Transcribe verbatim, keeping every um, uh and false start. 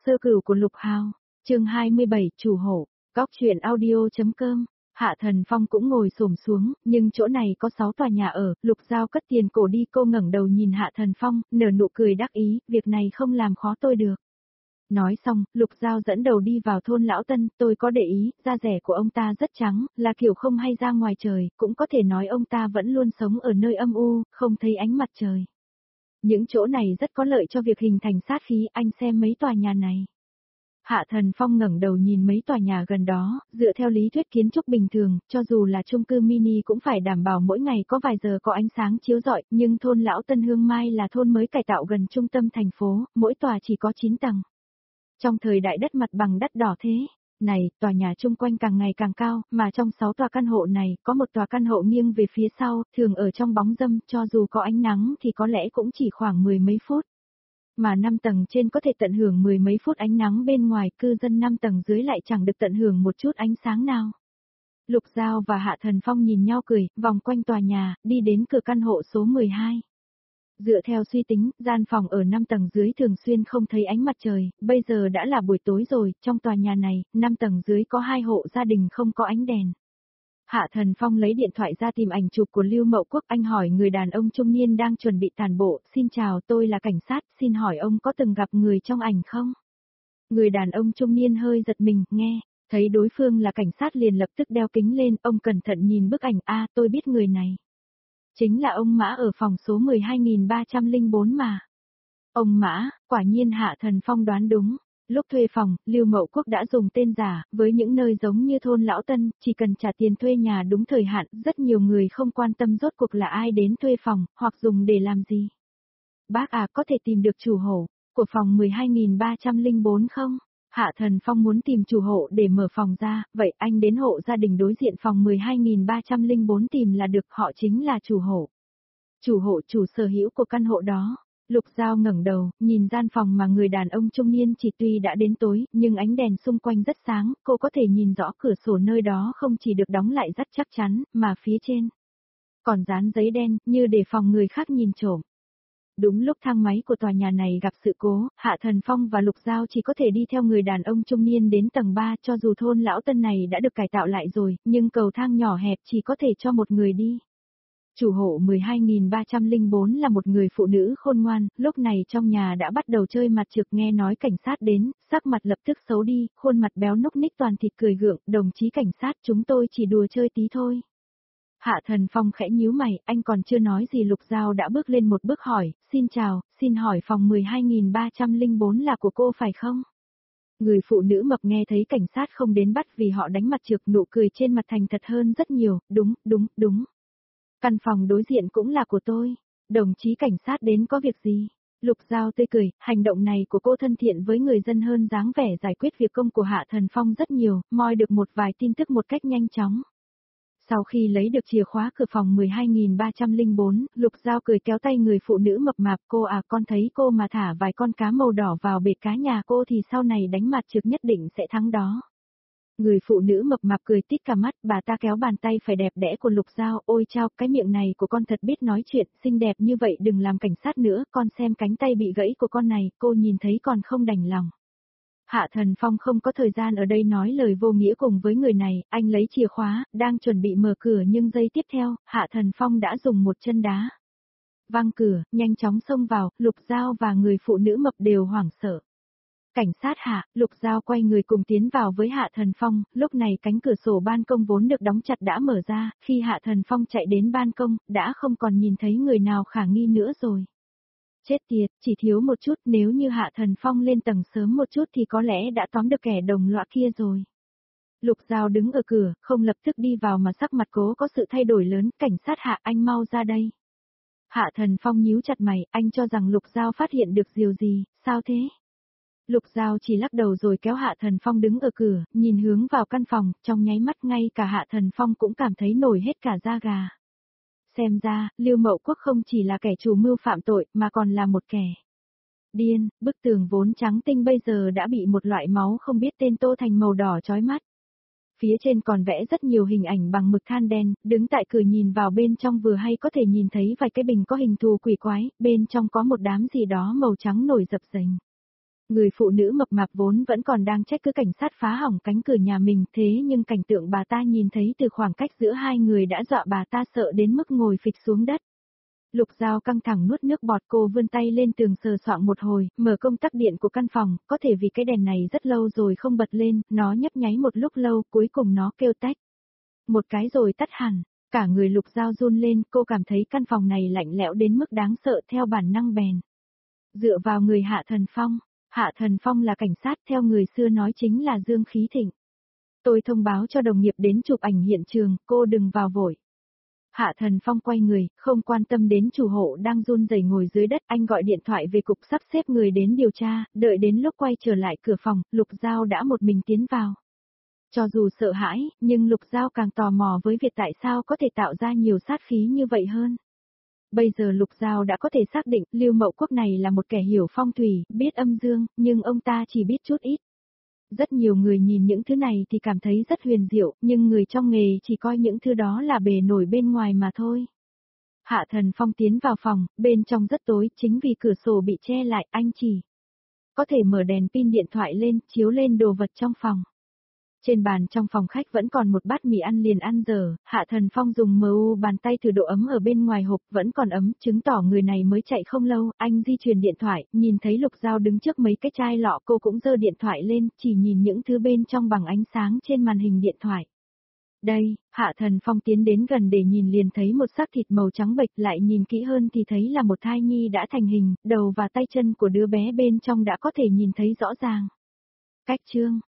sơ cửu của Lục Hào, chương hai mươi bảy, chủ hộ, góc truyện audio.com. Hạ Thần Phong cũng ngồi xổm xuống, nhưng chỗ này có sáu tòa nhà ở, Lục Giao cất tiền cổ đi, cô ngẩng đầu nhìn Hạ Thần Phong, nở nụ cười đắc ý, việc này không làm khó tôi được. Nói xong, Lục Giao dẫn đầu đi vào thôn Lão Tân, tôi có để ý, da rẻ của ông ta rất trắng, là kiểu không hay ra ngoài trời, cũng có thể nói ông ta vẫn luôn sống ở nơi âm u, không thấy ánh mặt trời. Những chỗ này rất có lợi cho việc hình thành sát khí, anh xem mấy tòa nhà này. Hạ Thần Phong ngẩng đầu nhìn mấy tòa nhà gần đó, dựa theo lý thuyết kiến trúc bình thường, cho dù là chung cư mini cũng phải đảm bảo mỗi ngày có vài giờ có ánh sáng chiếu rọi, nhưng thôn Lão Tân Hương Mai là thôn mới cải tạo gần trung tâm thành phố, mỗi tòa chỉ có chín tầng. Trong thời đại đất mặt bằng đắt đỏ thế này, tòa nhà chung quanh càng ngày càng cao, mà trong sáu tòa căn hộ này, có một tòa căn hộ nghiêng về phía sau, thường ở trong bóng râm, cho dù có ánh nắng thì có lẽ cũng chỉ khoảng mười mấy phút. Mà năm tầng trên có thể tận hưởng mười mấy phút ánh nắng bên ngoài, cư dân năm tầng dưới lại chẳng được tận hưởng một chút ánh sáng nào. Lục Giao và Hạ Thần Phong nhìn nhau cười, vòng quanh tòa nhà, đi đến cửa căn hộ số mười hai. Dựa theo suy tính, gian phòng ở năm tầng dưới thường xuyên không thấy ánh mặt trời, bây giờ đã là buổi tối rồi, trong tòa nhà này, năm tầng dưới có hai hộ gia đình không có ánh đèn. Hạ Thần Phong lấy điện thoại ra tìm ảnh chụp của Lưu Mậu Quốc, anh hỏi người đàn ông trung niên đang chuẩn bị tàn bộ, xin chào, tôi là cảnh sát, xin hỏi ông có từng gặp người trong ảnh không? Người đàn ông trung niên hơi giật mình, nghe, thấy đối phương là cảnh sát liền lập tức đeo kính lên, ông cẩn thận nhìn bức ảnh, a tôi biết người này. Chính là ông Mã ở phòng số mười hai nghìn ba trăm lẻ bốn mà. Ông Mã, quả nhiên Hạ Thần Phong đoán đúng. Lúc thuê phòng, Lưu Mậu Quốc đã dùng tên giả, với những nơi giống như thôn Lão Tân, chỉ cần trả tiền thuê nhà đúng thời hạn, rất nhiều người không quan tâm rốt cuộc là ai đến thuê phòng, hoặc dùng để làm gì. Bác à, có thể tìm được chủ hộ của phòng mười hai nghìn ba trăm lẻ bốn không? Hạ Thần Phong muốn tìm chủ hộ để mở phòng ra, vậy anh đến hộ gia đình đối diện phòng mười hai nghìn ba trăm lẻ bốn tìm là được, họ chính là chủ hộ. Chủ hộ chủ sở hữu của căn hộ đó. Lục Giao ngẩng đầu, nhìn gian phòng mà người đàn ông trung niên chỉ, tuy đã đến tối, nhưng ánh đèn xung quanh rất sáng, cô có thể nhìn rõ cửa sổ nơi đó không chỉ được đóng lại rất chắc chắn, mà phía trên còn dán giấy đen, như để phòng người khác nhìn trộm. Đúng lúc thang máy của tòa nhà này gặp sự cố, Hạ Thần Phong và Lục Giao chỉ có thể đi theo người đàn ông trung niên đến tầng ba, cho dù thôn Lão Tân này đã được cải tạo lại rồi, nhưng cầu thang nhỏ hẹp chỉ có thể cho một người đi. Chủ hộ mười hai nghìn ba trăm lẻ bốn là một người phụ nữ khôn ngoan, lúc này trong nhà đã bắt đầu chơi mặt trược, nghe nói cảnh sát đến, sắc mặt lập tức xấu đi, khuôn mặt béo núc ních toàn thịt cười gượng, đồng chí cảnh sát, chúng tôi chỉ đùa chơi tí thôi. Hạ Thần Phong khẽ nhíu mày, anh còn chưa nói gì Lục Giao đã bước lên một bước hỏi, xin chào, xin hỏi phòng mười hai nghìn ba trăm lẻ bốn là của cô phải không? Người phụ nữ mập nghe thấy cảnh sát không đến bắt vì họ đánh mặt trược, nụ cười trên mặt thành thật hơn rất nhiều, đúng, đúng, đúng. Căn phòng đối diện cũng là của tôi. Đồng chí cảnh sát đến có việc gì? Lục Giao tươi cười, hành động này của cô thân thiện với người dân hơn dáng vẻ giải quyết việc công của Hạ Thần Phong rất nhiều, moi được một vài tin tức một cách nhanh chóng. Sau khi lấy được chìa khóa cửa phòng mười hai nghìn ba trăm lẻ bốn, Lục Giao cười kéo tay người phụ nữ mập mạp, cô à, con thấy cô mà thả vài con cá màu đỏ vào bể cá nhà cô thì sau này đánh mặt trược nhất định sẽ thắng đó. Người phụ nữ mập mạp cười tít cả mắt, bà ta kéo bàn tay phải đẹp đẽ của Lục Giao, ôi chao, cái miệng này của con thật biết nói chuyện, xinh đẹp như vậy đừng làm cảnh sát nữa, con xem cánh tay bị gãy của con này, cô nhìn thấy còn không đành lòng. Hạ Thần Phong không có thời gian ở đây nói lời vô nghĩa cùng với người này, anh lấy chìa khóa, đang chuẩn bị mở cửa nhưng giây tiếp theo, Hạ Thần Phong đã dùng một chân đá văng cửa, nhanh chóng xông vào, Lục Giao và người phụ nữ mập đều hoảng sợ. Cảnh sát Hạ, Lục Giao quay người cùng tiến vào với Hạ Thần Phong, lúc này cánh cửa sổ ban công vốn được đóng chặt đã mở ra, khi Hạ Thần Phong chạy đến ban công, đã không còn nhìn thấy người nào khả nghi nữa rồi. Chết tiệt, chỉ thiếu một chút, nếu như Hạ Thần Phong lên tầng sớm một chút thì có lẽ đã tóm được kẻ đồng lõa kia rồi. Lục Giao đứng ở cửa, không lập tức đi vào mà sắc mặt cố có sự thay đổi lớn, cảnh sát Hạ, anh mau ra đây. Hạ Thần Phong nhíu chặt mày, anh cho rằng Lục Giao phát hiện được điều gì, sao thế? Lục Giao chỉ lắc đầu rồi kéo Hạ Thần Phong đứng ở cửa, nhìn hướng vào căn phòng, trong nháy mắt ngay cả Hạ Thần Phong cũng cảm thấy nổi hết cả da gà. Xem ra, Lưu Mậu Quốc không chỉ là kẻ chủ mưu phạm tội, mà còn là một kẻ điên, bức tường vốn trắng tinh bây giờ đã bị một loại máu không biết tên tô thành màu đỏ chói mắt. Phía trên còn vẽ rất nhiều hình ảnh bằng mực than đen, đứng tại cửa nhìn vào bên trong vừa hay có thể nhìn thấy vài cái bình có hình thù quỷ quái, bên trong có một đám gì đó màu trắng nổi dập dềnh. Người phụ nữ mập mạp vốn vẫn còn đang trách cứ cảnh sát phá hỏng cánh cửa nhà mình, thế nhưng cảnh tượng bà ta nhìn thấy từ khoảng cách giữa hai người đã dọa bà ta sợ đến mức ngồi phịch xuống đất. Lục Giao căng thẳng nuốt nước bọt, cô vươn tay lên tường sờ soạng một hồi, mở công tắc điện của căn phòng, có thể vì cái đèn này rất lâu rồi không bật lên, nó nhấp nháy một lúc lâu, cuối cùng nó kêu tách. Một cái rồi tắt hẳn, cả người Lục Giao run lên, cô cảm thấy căn phòng này lạnh lẽo đến mức đáng sợ, theo bản năng bèn. Dựa vào người Hạ Thần Phong, Hạ Thần Phong là cảnh sát, theo người xưa nói chính là Dương Khí Thịnh. Tôi thông báo cho đồng nghiệp đến chụp ảnh hiện trường, cô đừng vào vội. Hạ Thần Phong quay người, không quan tâm đến chủ hộ đang run rẩy ngồi dưới đất, anh gọi điện thoại về cục sắp xếp người đến điều tra, đợi đến lúc quay trở lại cửa phòng, Lục Giao đã một mình tiến vào. Cho dù sợ hãi, nhưng Lục Giao càng tò mò với việc tại sao có thể tạo ra nhiều sát khí như vậy hơn. Bây giờ Lục Giao đã có thể xác định Lưu Mậu Quốc này là một kẻ hiểu phong thủy, biết âm dương, nhưng ông ta chỉ biết chút ít. Rất nhiều người nhìn những thứ này thì cảm thấy rất huyền diệu, nhưng người trong nghề chỉ coi những thứ đó là bề nổi bên ngoài mà thôi. Hạ Thần Phong tiến vào phòng, bên trong rất tối, chính vì cửa sổ bị che lại, anh chỉ có thể mở đèn pin điện thoại lên, chiếu lên đồ vật trong phòng. Trên bàn trong phòng khách vẫn còn một bát mì ăn liền ăn dở, Hạ Thần Phong dùng mờ u bàn tay thử độ ấm ở bên ngoài hộp vẫn còn ấm, chứng tỏ người này mới chạy không lâu, anh di chuyển điện thoại, nhìn thấy Lục Giao đứng trước mấy cái chai lọ, cô cũng giơ điện thoại lên, chỉ nhìn những thứ bên trong bằng ánh sáng trên màn hình điện thoại. Đây, Hạ Thần Phong tiến đến gần để nhìn liền thấy một xác thịt màu trắng bệch, lại nhìn kỹ hơn thì thấy là một thai nhi đã thành hình, đầu và tay chân của đứa bé bên trong đã có thể nhìn thấy rõ ràng. Cách chương